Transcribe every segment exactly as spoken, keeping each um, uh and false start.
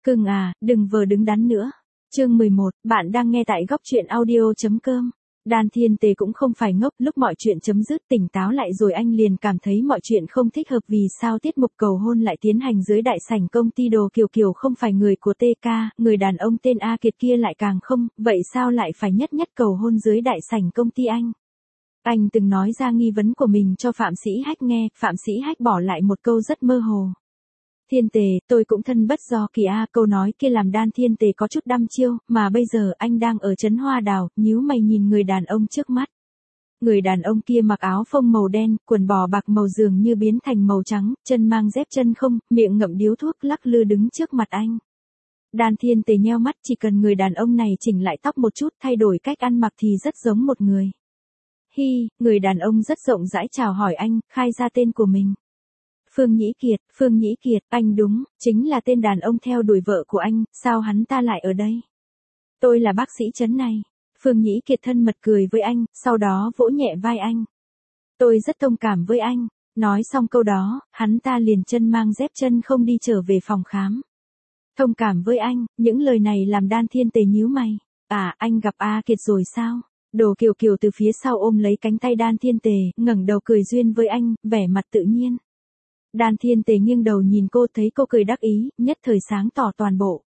Cưng à, đừng vờ đứng đắn nữa. Chương mười một, bạn đang nghe tại góc truyện audio.com. Đan Thiên Tề cũng không phải ngốc, lúc mọi chuyện chấm dứt tỉnh táo lại rồi anh liền cảm thấy mọi chuyện không thích hợp vì sao tiết mục cầu hôn lại tiến hành dưới đại sảnh công ty Đồ Kiều Kiều không phải người của tê ca, người đàn ông tên A Kiệt kia lại càng không, vậy sao lại phải nhất nhất cầu hôn dưới đại sảnh công ty anh? Anh từng nói ra nghi vấn của mình cho Phạm Sĩ Hách nghe, Phạm Sĩ Hách bỏ lại một câu rất mơ hồ. Thiên Tề, tôi cũng thân bất do kỳ a, câu nói kia làm Đan Thiên Tề có chút đăm chiêu, mà bây giờ anh đang ở trấn Hoa Đào, nhíu mày nhìn người đàn ông trước mắt. Người đàn ông kia mặc áo phông màu đen, quần bò bạc màu dường như biến thành màu trắng, chân mang dép chân không, miệng ngậm điếu thuốc lắc lư đứng trước mặt anh. Đan Thiên Tề nheo mắt, chỉ cần người đàn ông này chỉnh lại tóc một chút, thay đổi cách ăn mặc thì rất giống một người. Hi, người đàn ông rất rộng rãi chào hỏi anh, khai ra tên của mình. Phương Nhĩ Kiệt, Phương Nhĩ Kiệt, anh đúng, chính là tên đàn ông theo đuổi vợ của anh, sao hắn ta lại ở đây? Tôi là bác sĩ trấn này. Phương Nhĩ Kiệt thân mật cười với anh, sau đó vỗ nhẹ vai anh. Tôi rất thông cảm với anh. Nói xong câu đó, hắn ta liền chân mang dép chân không đi trở về phòng khám. Thông cảm với anh, những lời này làm Đan Thiên Tề nhíu mày. À, anh gặp A Kiệt rồi sao? Đồ Kiều Kiều từ phía sau ôm lấy cánh tay Đan Thiên Tề, ngẩng đầu cười duyên với anh, vẻ mặt tự nhiên. Đan Thiên Tề nghiêng đầu nhìn cô, thấy cô cười đắc ý, nhất thời sáng tỏ toàn bộ.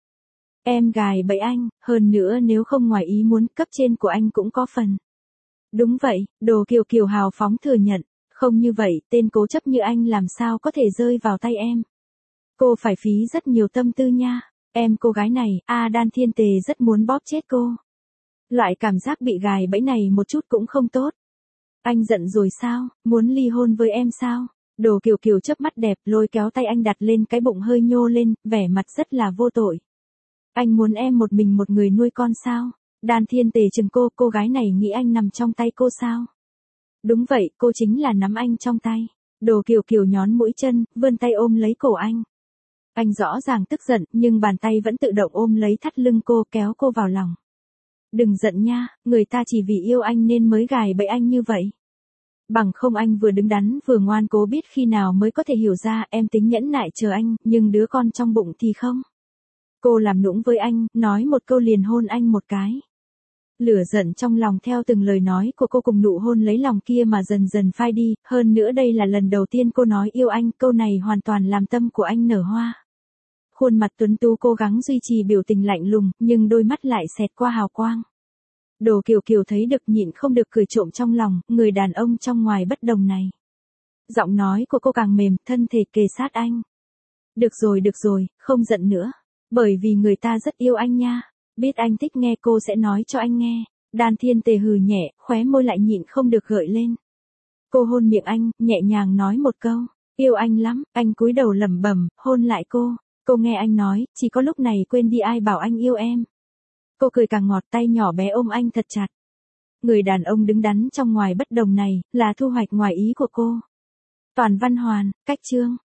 Em gài bẫy anh, hơn nữa nếu không ngoài ý muốn, cấp trên của anh cũng có phần. Đúng vậy, Đồ Kiều Kiều hào phóng thừa nhận, không như vậy, tên cố chấp như anh làm sao có thể rơi vào tay em. Cô phải phí rất nhiều tâm tư nha, em cô gái này, a Đan Thiên Tề rất muốn bóp chết cô. Loại cảm giác bị gài bẫy này một chút cũng không tốt. Anh giận rồi sao, muốn ly hôn với em sao? Đồ Kiều Kiều chớp mắt đẹp, lôi kéo tay anh đặt lên cái bụng hơi nhô lên, vẻ mặt rất là vô tội. Anh muốn em một mình một người nuôi con sao? Đan Thiên Tề chừng cô, cô gái này nghĩ anh nằm trong tay cô sao? Đúng vậy, cô chính là nắm anh trong tay. Đồ Kiều Kiều nhón mũi chân, vươn tay ôm lấy cổ anh. Anh rõ ràng tức giận, nhưng bàn tay vẫn tự động ôm lấy thắt lưng cô, kéo cô vào lòng. Đừng giận nha, người ta chỉ vì yêu anh nên mới gài bẫy anh như vậy. Bằng không anh vừa đứng đắn vừa ngoan cố biết khi nào mới có thể hiểu ra, em tính nhẫn nại chờ anh, nhưng đứa con trong bụng thì không. Cô làm nũng với anh, nói một câu liền hôn anh một cái. Lửa giận trong lòng theo từng lời nói của cô cùng nụ hôn lấy lòng kia mà dần dần phai đi, hơn nữa đây là lần đầu tiên cô nói yêu anh, câu này hoàn toàn làm tâm của anh nở hoa. Khuôn mặt tuấn tú cố gắng duy trì biểu tình lạnh lùng, nhưng đôi mắt lại xẹt qua hào quang. Đồ Kiều Kiều thấy được nhịn không được cười trộm trong lòng, người đàn ông trong ngoài bất đồng này. Giọng nói của cô càng mềm, thân thể kề sát anh. Được rồi được rồi, không giận nữa. Bởi vì người ta rất yêu anh nha. Biết anh thích nghe cô sẽ nói cho anh nghe. Đan Thiên Tề hừ nhẹ, khóe môi lại nhịn không được gợi lên. Cô hôn miệng anh, nhẹ nhàng nói một câu. Yêu anh lắm, anh cúi đầu lẩm bẩm, hôn lại cô. Cô nghe anh nói, chỉ có lúc này quên đi ai bảo anh yêu em. Cô cười càng ngọt, tay nhỏ bé ôm anh thật chặt. Người đàn ông đứng đắn trong ngoài bất đồng này, là thu hoạch ngoài ý của cô. Toàn Văn Hoàn, cách chương.